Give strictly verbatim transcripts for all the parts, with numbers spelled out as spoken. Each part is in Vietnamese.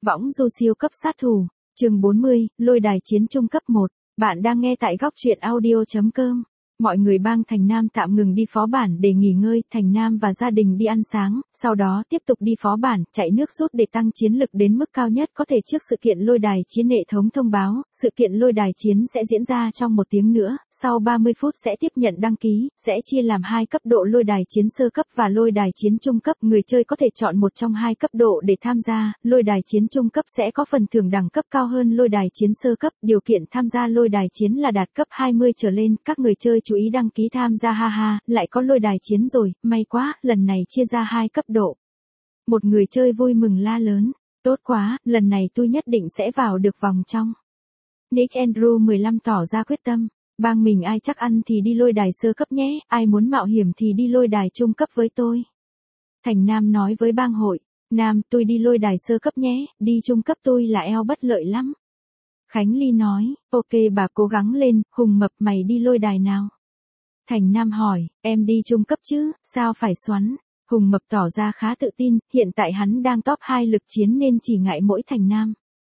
Võng du siêu cấp sát thủ, chương bốn mươi, lôi đài chiến trung cấp một. Bạn đang nghe tại góc truyện audio chấm com. Mọi người bang Thành Nam tạm ngừng đi phó bản để nghỉ ngơi, Thành Nam và gia đình đi ăn sáng, sau đó tiếp tục đi phó bản, chạy nước rút để tăng chiến lực đến mức cao nhất có thể trước sự kiện lôi đài chiến. Hệ thống thông báo, sự kiện lôi đài chiến sẽ diễn ra trong một tiếng nữa, sau ba mươi phút sẽ tiếp nhận đăng ký, sẽ chia làm hai cấp độ lôi đài chiến sơ cấp và lôi đài chiến trung cấp. Người chơi có thể chọn một trong hai cấp độ để tham gia, lôi đài chiến trung cấp sẽ có phần thưởng đẳng cấp cao hơn lôi đài chiến sơ cấp, điều kiện tham gia lôi đài chiến là đạt cấp hai mươi trở lên, các người chơi chú ý đăng ký tham gia. Ha ha, lại có lôi đài chiến rồi, may quá, lần này chia ra hai cấp độ. Một người chơi vui mừng la lớn, tốt quá, lần này tôi nhất định sẽ vào được vòng trong. Nick Andrew mười lăm tỏ ra quyết tâm, bang mình ai chắc ăn thì đi lôi đài sơ cấp nhé, ai muốn mạo hiểm thì đi lôi đài trung cấp với tôi. Thành Nam nói với bang hội, Nam tôi đi lôi đài sơ cấp nhé, đi trung cấp tôi là eo bất lợi lắm. Khánh Ly nói, ok bà cố gắng lên, Hùng Mập mày đi lôi đài nào. Thành Nam hỏi, em đi trung cấp chứ, sao phải xoắn? Hùng Mập tỏ ra khá tự tin, hiện tại hắn đang top hai lực chiến nên chỉ ngại mỗi Thành Nam.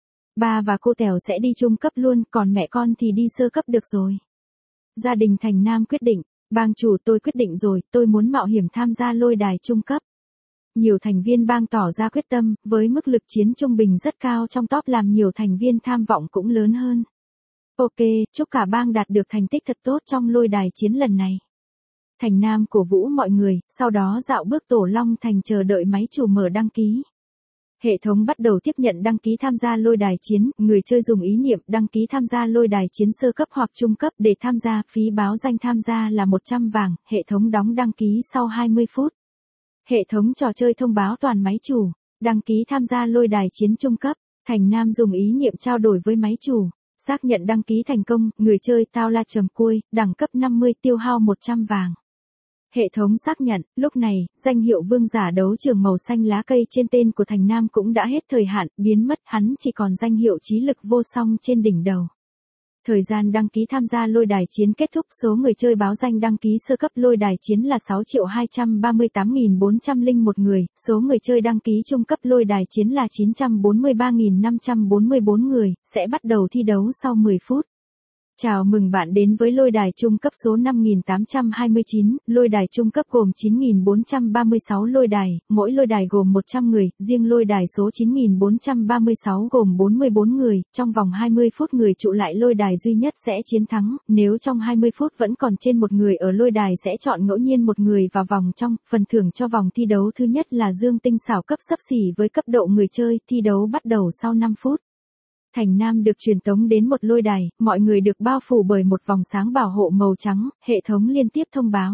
Ba và cô Tèo sẽ đi trung cấp luôn, còn mẹ con thì đi sơ cấp được rồi. Gia đình Thành Nam quyết định, bang chủ tôi quyết định rồi, tôi muốn mạo hiểm tham gia lôi đài trung cấp. Nhiều thành viên bang tỏ ra quyết tâm, với mức lực chiến trung bình rất cao trong top làm nhiều thành viên tham vọng cũng lớn hơn. Ok, chúc cả bang đạt được thành tích thật tốt trong lôi đài chiến lần này. Thành Nam cổ vũ mọi người, sau đó dạo bước Tổ Long Thành chờ đợi máy chủ mở đăng ký. Hệ thống bắt đầu tiếp nhận đăng ký tham gia lôi đài chiến, người chơi dùng ý niệm đăng ký tham gia lôi đài chiến sơ cấp hoặc trung cấp để tham gia, phí báo danh tham gia là một trăm vàng, hệ thống đóng đăng ký sau hai mươi phút. Hệ thống trò chơi thông báo toàn máy chủ, đăng ký tham gia lôi đài chiến trung cấp, Thành Nam dùng ý niệm trao đổi với máy chủ. Xác nhận đăng ký thành công, người chơi tao la trầm cui, đẳng cấp năm mươi tiêu hao một trăm vàng. Hệ thống xác nhận, lúc này, danh hiệu vương giả đấu trường màu xanh lá cây trên tên của Thành Nam cũng đã hết thời hạn, biến mất, hắn chỉ còn danh hiệu trí lực vô song trên đỉnh đầu. Thời gian đăng ký tham gia lôi đài chiến kết thúc, số người chơi báo danh đăng ký sơ cấp lôi đài chiến là sáu triệu hai trăm ba mươi tám nghìn bốn trăm lẻ một người, số người chơi đăng ký trung cấp lôi đài chiến là chín trăm bốn mươi ba nghìn năm trăm bốn mươi tư người, sẽ bắt đầu thi đấu sau mười phút. Chào mừng bạn đến với lôi đài trung cấp số năm nghìn tám trăm hai mươi chín, lôi đài trung cấp gồm chín nghìn bốn trăm ba mươi sáu lôi đài, mỗi lôi đài gồm một trăm người, riêng lôi đài số chín nghìn bốn trăm ba mươi sáu gồm bốn mươi tư người, trong vòng hai mươi phút người trụ lại lôi đài duy nhất sẽ chiến thắng, nếu trong hai mươi phút vẫn còn trên một người ở lôi đài sẽ chọn ngẫu nhiên một người vào vòng trong, phần thưởng cho vòng thi đấu thứ nhất là dương tinh xảo cấp xấp xỉ với cấp độ người chơi, thi đấu bắt đầu sau năm phút. Thành Nam được truyền tống đến một lôi đài, mọi người được bao phủ bởi một vòng sáng bảo hộ màu trắng, hệ thống liên tiếp thông báo.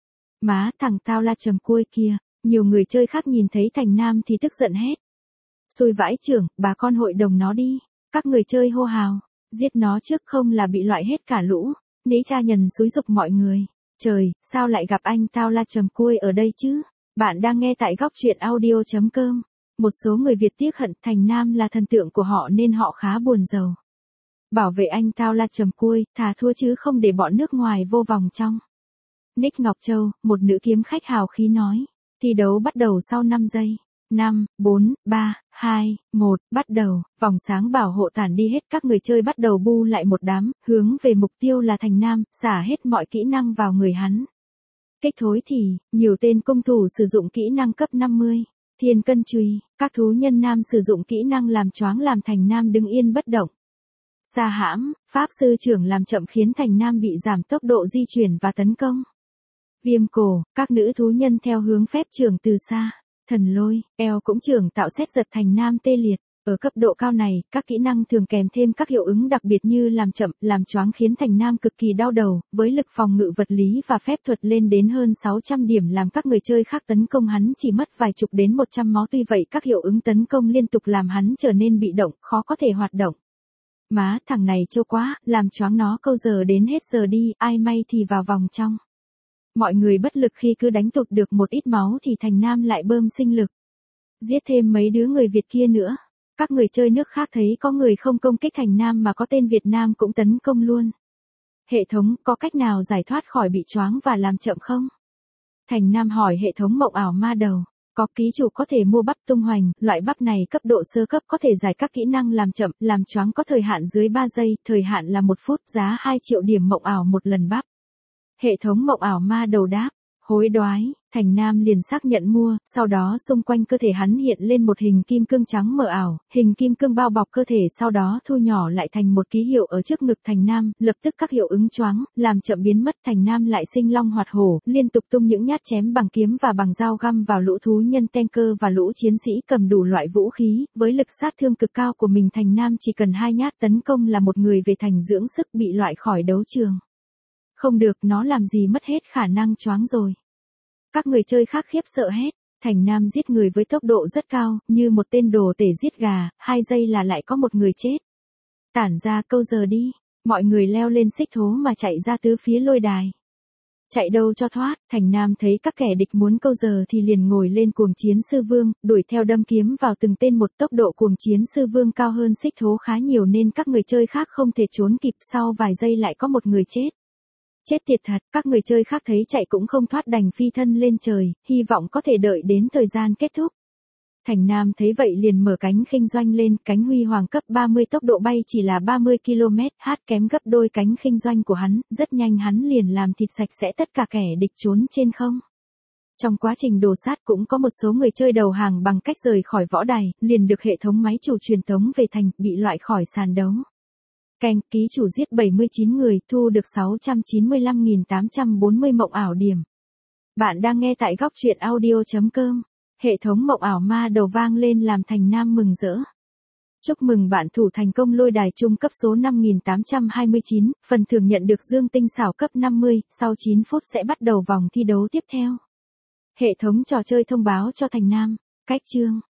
Má thằng tao la trầm cui kia, nhiều người chơi khác nhìn thấy Thành Nam thì tức giận hét. Xui vãi trưởng, bà con hội đồng nó đi, các người chơi hô hào, giết nó trước không là bị loại hết cả lũ, Ní cha nhần xúi giục mọi người. Trời, sao lại gặp anh tao la trầm cui ở đây chứ? Bạn đang nghe tại góc truyện audio chấm com. Một số người Việt tiếc hận Thành Nam là thần tượng của họ nên họ khá buồn rầu. Bảo vệ anh tao la trầm cui, thà thua chứ không để bọn nước ngoài vô vòng trong. Nick Ngọc Châu, một nữ kiếm khách hào khí nói. Thi đấu bắt đầu sau năm giây. năm, bốn, ba, hai, một, bắt đầu, vòng sáng bảo hộ tản đi hết, các người chơi bắt đầu bu lại một đám, hướng về mục tiêu là Thành Nam, xả hết mọi kỹ năng vào người hắn. Kích thối thì, nhiều tên công thủ sử dụng kỹ năng cấp năm mươi. Thiên cân chùy, các thú nhân nam sử dụng kỹ năng làm choáng làm Thành Nam đứng yên bất động. Sa hãm, pháp sư trưởng làm chậm khiến Thành Nam bị giảm tốc độ di chuyển và tấn công. Viêm cổ, các nữ thú nhân theo hướng phép trưởng từ xa. Thần lôi, eo cũng trưởng tạo xét giật Thành Nam tê liệt. Ở cấp độ cao này, các kỹ năng thường kèm thêm các hiệu ứng đặc biệt như làm chậm, làm choáng khiến Thành Nam cực kỳ đau đầu, với lực phòng ngự vật lý và phép thuật lên đến hơn sáu trăm điểm làm các người chơi khác tấn công hắn chỉ mất vài chục đến một trăm máu, tuy vậy các hiệu ứng tấn công liên tục làm hắn trở nên bị động, khó có thể hoạt động. Má, thằng này trâu quá, làm choáng nó câu giờ đến hết giờ đi, ai may thì vào vòng trong. Mọi người bất lực khi cứ đánh tụt được một ít máu thì Thành Nam lại bơm sinh lực. Giết thêm mấy đứa người Việt kia nữa. Các người chơi nước khác thấy có người không công kích Thành Nam mà có tên Việt Nam cũng tấn công luôn. Hệ thống, có cách nào giải thoát khỏi bị choáng và làm chậm không? Thành Nam hỏi hệ thống mộng ảo ma đầu. Có ký chủ có thể mua bắp tung hoành, loại bắp này cấp độ sơ cấp có thể giải các kỹ năng làm chậm, làm choáng có thời hạn dưới ba giây, thời hạn là một phút, giá hai triệu điểm mộng ảo một lần bắp. Hệ thống mộng ảo ma đầu đáp, hối đoái, Thành Nam liền xác nhận mua, sau đó xung quanh cơ thể hắn hiện lên một hình kim cương trắng mờ ảo, hình kim cương bao bọc cơ thể sau đó thu nhỏ lại thành một ký hiệu ở trước ngực Thành Nam, lập tức các hiệu ứng choáng, làm chậm biến mất. Thành Nam lại sinh long hoạt hổ, liên tục tung những nhát chém bằng kiếm và bằng dao găm vào lũ thú nhân tanker và lũ chiến sĩ cầm đủ loại vũ khí, với lực sát thương cực cao của mình Thành Nam chỉ cần hai nhát tấn công là một người về thành dưỡng sức bị loại khỏi đấu trường. Không được, nó làm gì mất hết khả năng choáng rồi. Các người chơi khác khiếp sợ hết, Thành Nam giết người với tốc độ rất cao, như một tên đồ tể giết gà, hai giây là lại có một người chết. Tản ra câu giờ đi, mọi người leo lên xích thố mà chạy ra tứ phía lôi đài. Chạy đâu cho thoát, Thành Nam thấy các kẻ địch muốn câu giờ thì liền ngồi lên cuồng chiến sư vương, đuổi theo đâm kiếm vào từng tên một. Tốc độ cuồng chiến sư vương cao hơn xích thố khá nhiều nên các người chơi khác không thể trốn kịp, sau vài giây lại có một người chết. Chết tiệt thật, các người chơi khác thấy chạy cũng không thoát đành phi thân lên trời, hy vọng có thể đợi đến thời gian kết thúc. Thành Nam thấy vậy liền mở cánh khinh doanh lên, cánh huy hoàng cấp ba mươi tốc độ bay chỉ là ba mươi ki lô mét h kém gấp đôi cánh khinh doanh của hắn, rất nhanh hắn liền làm thịt sạch sẽ tất cả kẻ địch trốn trên không. Trong quá trình đổ sát cũng có một số người chơi đầu hàng bằng cách rời khỏi võ đài, liền được hệ thống máy chủ truyền tống về thành, bị loại khỏi sàn đấu. Keng, ký chủ giết bảy mươi chín người, thu được sáu trăm chín mươi lăm nghìn tám trăm bốn mươi mộng ảo điểm. Bạn đang nghe tại góc truyện audio chấm com. Hệ thống mộng ảo ma đầu vang lên làm Thành Nam mừng rỡ. Chúc mừng bạn thủ thành công lôi đài trung cấp số năm nghìn tám trăm hai mươi chín, phần thưởng nhận được dương tinh xảo cấp năm mươi, sau chín phút sẽ bắt đầu vòng thi đấu tiếp theo. Hệ thống trò chơi thông báo cho Thành Nam, cách chương.